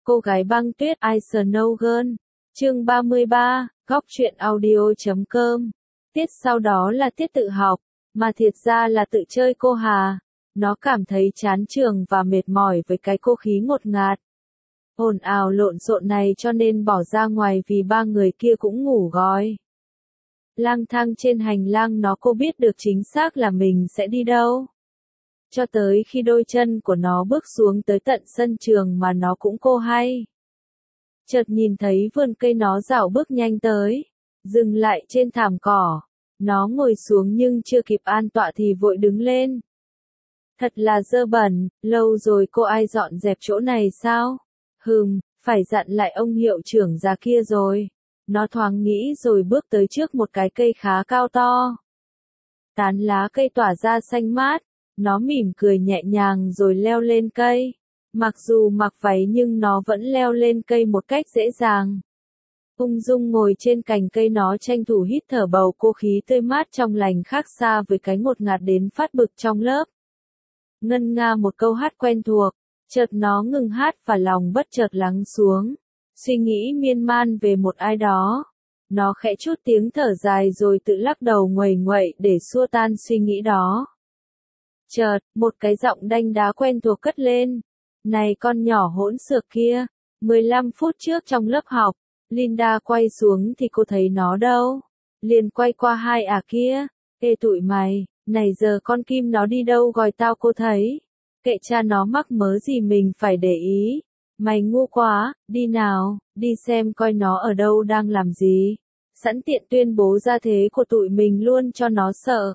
Cô gái băng tuyết Ice Snow Girl. Chương 33, góc truyện audio.com. Tiết sau đó là tiết tự học, mà thiệt ra là tự chơi cô Hà. Nó cảm thấy chán trường và mệt mỏi với cái cô khí ngột ngạt, ồn ào lộn xộn này cho nên bỏ ra ngoài vì ba người kia cũng ngủ gói. Lang thang trên hành lang cô biết được chính xác là mình sẽ đi đâu. Cho tới khi đôi chân của nó bước xuống tới tận sân trường mà nó cũng cô hay. Chợt nhìn thấy vườn cây nó dạo bước nhanh tới, dừng lại trên thảm cỏ. Nó ngồi xuống nhưng chưa kịp an tọa thì vội đứng lên. Thật là dơ bẩn, lâu rồi cô ai dọn dẹp chỗ này sao? Phải dặn lại ông hiệu trưởng già kia rồi. Nó thoáng nghĩ rồi bước tới trước một cái cây khá cao to. Tán lá cây tỏa ra xanh mát, nó mỉm cười nhẹ nhàng rồi leo lên cây. Mặc dù mặc váy nhưng nó vẫn leo lên cây một cách dễ dàng. Ung dung ngồi trên cành cây nó tranh thủ hít thở bầu cô khí tươi mát trong lành khác xa với cái ngột ngạt đến phát bực trong lớp. Ngân nga một câu hát quen thuộc, chợt nó ngừng hát và lòng bất chợt lắng xuống. Suy nghĩ miên man về một ai đó. Nó khẽ chút tiếng thở dài rồi tự lắc đầu nguầy nguậy để xua tan suy nghĩ đó. Chợt, một cái giọng đanh đá quen thuộc cất lên. Này con nhỏ hỗn xược kia, 15 phút trước trong lớp học, Linda quay xuống thì cô thấy nó đâu. Liền quay qua hai kia. Ê tụi mày, này giờ con Kim nó đi đâu gọi tao cô thấy. Kệ cha nó mắc mớ gì mình phải để ý. Mày ngu quá, đi nào, đi xem coi nó ở đâu đang làm gì. Sẵn tiện tuyên bố ra thế của tụi mình luôn cho nó sợ.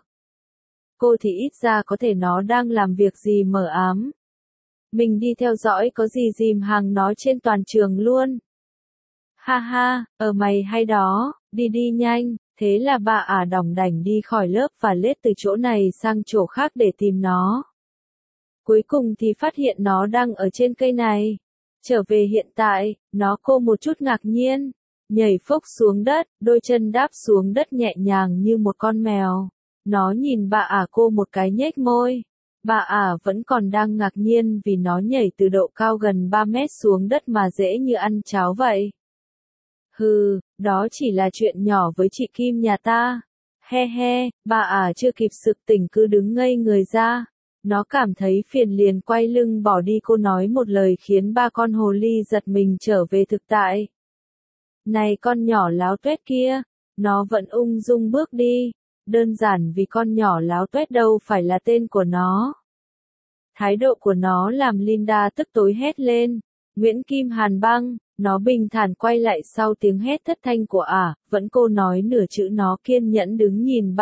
Cô thì ít ra có thể nó đang làm việc gì mờ ám. Mình đi theo dõi có gì dìm hàng nó trên toàn trường luôn. Ha ha, mày hay đó, đi đi nhanh. Thế là bà đỏng đảnh đi khỏi lớp và lết từ chỗ này sang chỗ khác để tìm nó. Cuối cùng thì phát hiện nó đang ở trên cây này. Trở về hiện tại, cô một chút ngạc nhiên, nhảy phốc xuống đất, đôi chân đáp xuống đất nhẹ nhàng như một con mèo. Nó nhìn cô một cái nhếch môi. Bà vẫn còn đang ngạc nhiên vì nó nhảy từ độ cao gần 3 mét xuống đất mà dễ như ăn cháo vậy. Đó chỉ là chuyện nhỏ với chị Kim nhà ta. He he, bà chưa kịp sực tỉnh cứ đứng ngây người ra. Nó cảm thấy phiền liền quay lưng bỏ đi. Cô nói một lời khiến ba con hồ ly giật mình trở về thực tại. Này con nhỏ láo tuét kia, nó vẫn ung dung bước đi. Đơn giản vì con nhỏ láo tuét đâu phải là tên của nó. Thái độ của nó làm Linda tức tối hét lên. Nguyễn Kim Hàn băng, nó bình thản quay lại sau tiếng hét thất thanh của vẫn cô nói nửa chữ. Nó kiên nhẫn đứng nhìn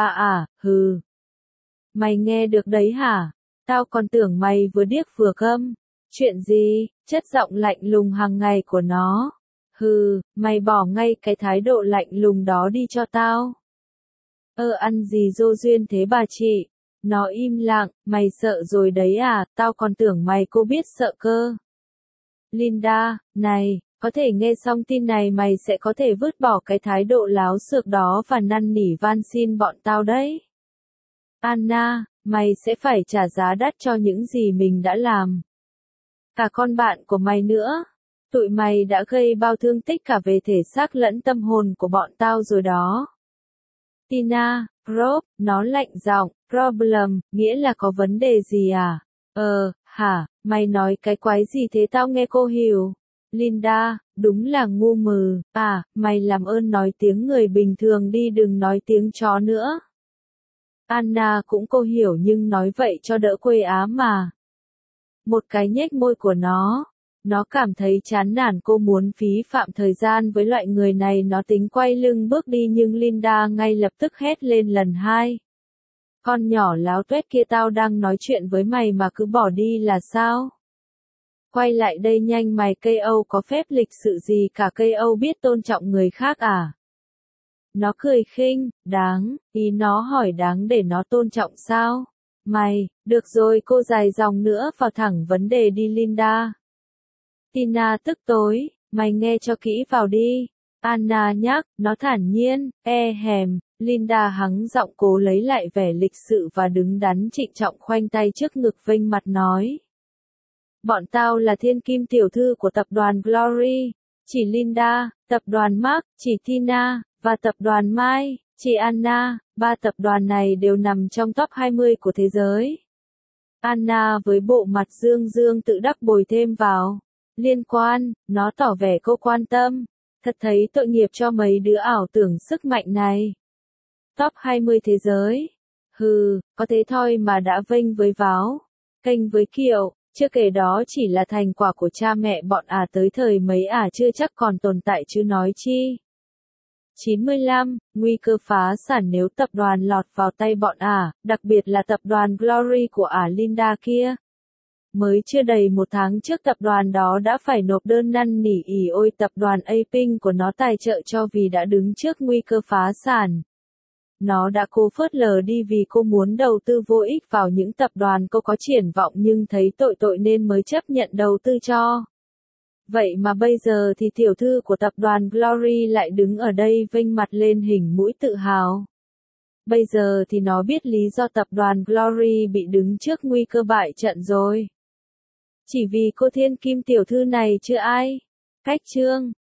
Mày nghe được đấy hả? Tao còn tưởng mày vừa điếc vừa câm. Chuyện gì? Chất giọng lạnh lùng hàng ngày của nó. Mày bỏ ngay cái thái độ lạnh lùng đó đi cho tao. Ăn gì vô duyên thế bà chị? Nó im lặng, mày sợ rồi đấy tao còn tưởng mày cô biết sợ cơ. Linda, này, có thể nghe xong tin này mày sẽ có thể vứt bỏ cái thái độ láo xược đó và năn nỉ van xin bọn tao đấy. Anna, mày sẽ phải trả giá đắt cho những gì mình đã làm. Cả con bạn của mày nữa. Tụi mày đã gây bao thương tích cả về thể xác lẫn tâm hồn của bọn tao rồi đó. Tina, Rob, nó lạnh giọng, problem, nghĩa là có vấn đề gì à? Mày nói cái quái gì thế tao nghe cô hiểu. Linda, đúng là ngu mừ, mày làm ơn nói tiếng người bình thường đi đừng nói tiếng chó nữa. Anna cũng cô hiểu nhưng nói vậy cho đỡ quê á mà. Một cái nhếch môi của nó cảm thấy chán nản cô muốn phí phạm thời gian với loại người này nó tính quay lưng bước đi nhưng Linda ngay lập tức hét lên lần hai. Con nhỏ láo tuét kia tao đang nói chuyện với mày mà cứ bỏ đi là sao? Quay lại đây nhanh mày cây Âu có phép lịch sự gì cả cây Âu biết tôn trọng người khác à? Nó cười khinh, đáng, ý nó hỏi đáng để nó tôn trọng sao? Mày, được rồi cô dài dòng nữa vào thẳng vấn đề đi Linda. Tina tức tối, mày nghe cho kỹ vào đi. Anna nhắc, nó thản nhiên, Linda hắng giọng cố lấy lại vẻ lịch sự và đứng đắn trịnh trọng khoanh tay trước ngực vênh mặt nói. Bọn tao là thiên kim tiểu thư của tập đoàn Glory, chỉ Linda, tập đoàn Mark, chỉ Tina, và tập đoàn Mai, chị Anna, ba tập đoàn này đều nằm trong top 20 của thế giới. Anna với bộ mặt dương dương tự đắc bồi thêm vào. Liên quan, nó tỏ vẻ cô quan tâm. Thật thấy tội nghiệp cho mấy đứa ảo tưởng sức mạnh này. Top 20 thế giới. Hừ, có thế thôi mà đã vênh với váo. Kênh với kiệu, chưa kể đó chỉ là thành quả của cha mẹ bọn tới thời mấy chưa chắc còn tồn tại chứ nói chi. 95. Nguy cơ phá sản nếu tập đoàn lọt vào tay bọn đặc biệt là tập đoàn Glory của Linda kia. Mới chưa đầy một tháng trước tập đoàn đó đã phải nộp đơn năn nỉ ôi tập đoàn Aping của nó tài trợ cho vì đã đứng trước nguy cơ phá sản. Nó đã cố phớt lờ đi vì cô muốn đầu tư vô ích vào những tập đoàn cô có triển vọng nhưng thấy tội nên mới chấp nhận đầu tư cho. Vậy mà bây giờ thì tiểu thư của tập đoàn Glory lại đứng ở đây vênh mặt lên hình mũi tự hào. Bây giờ thì nó biết lý do tập đoàn Glory bị đứng trước nguy cơ bại trận rồi. Chỉ vì cô thiên kim tiểu thư này chưa ai. Cách chương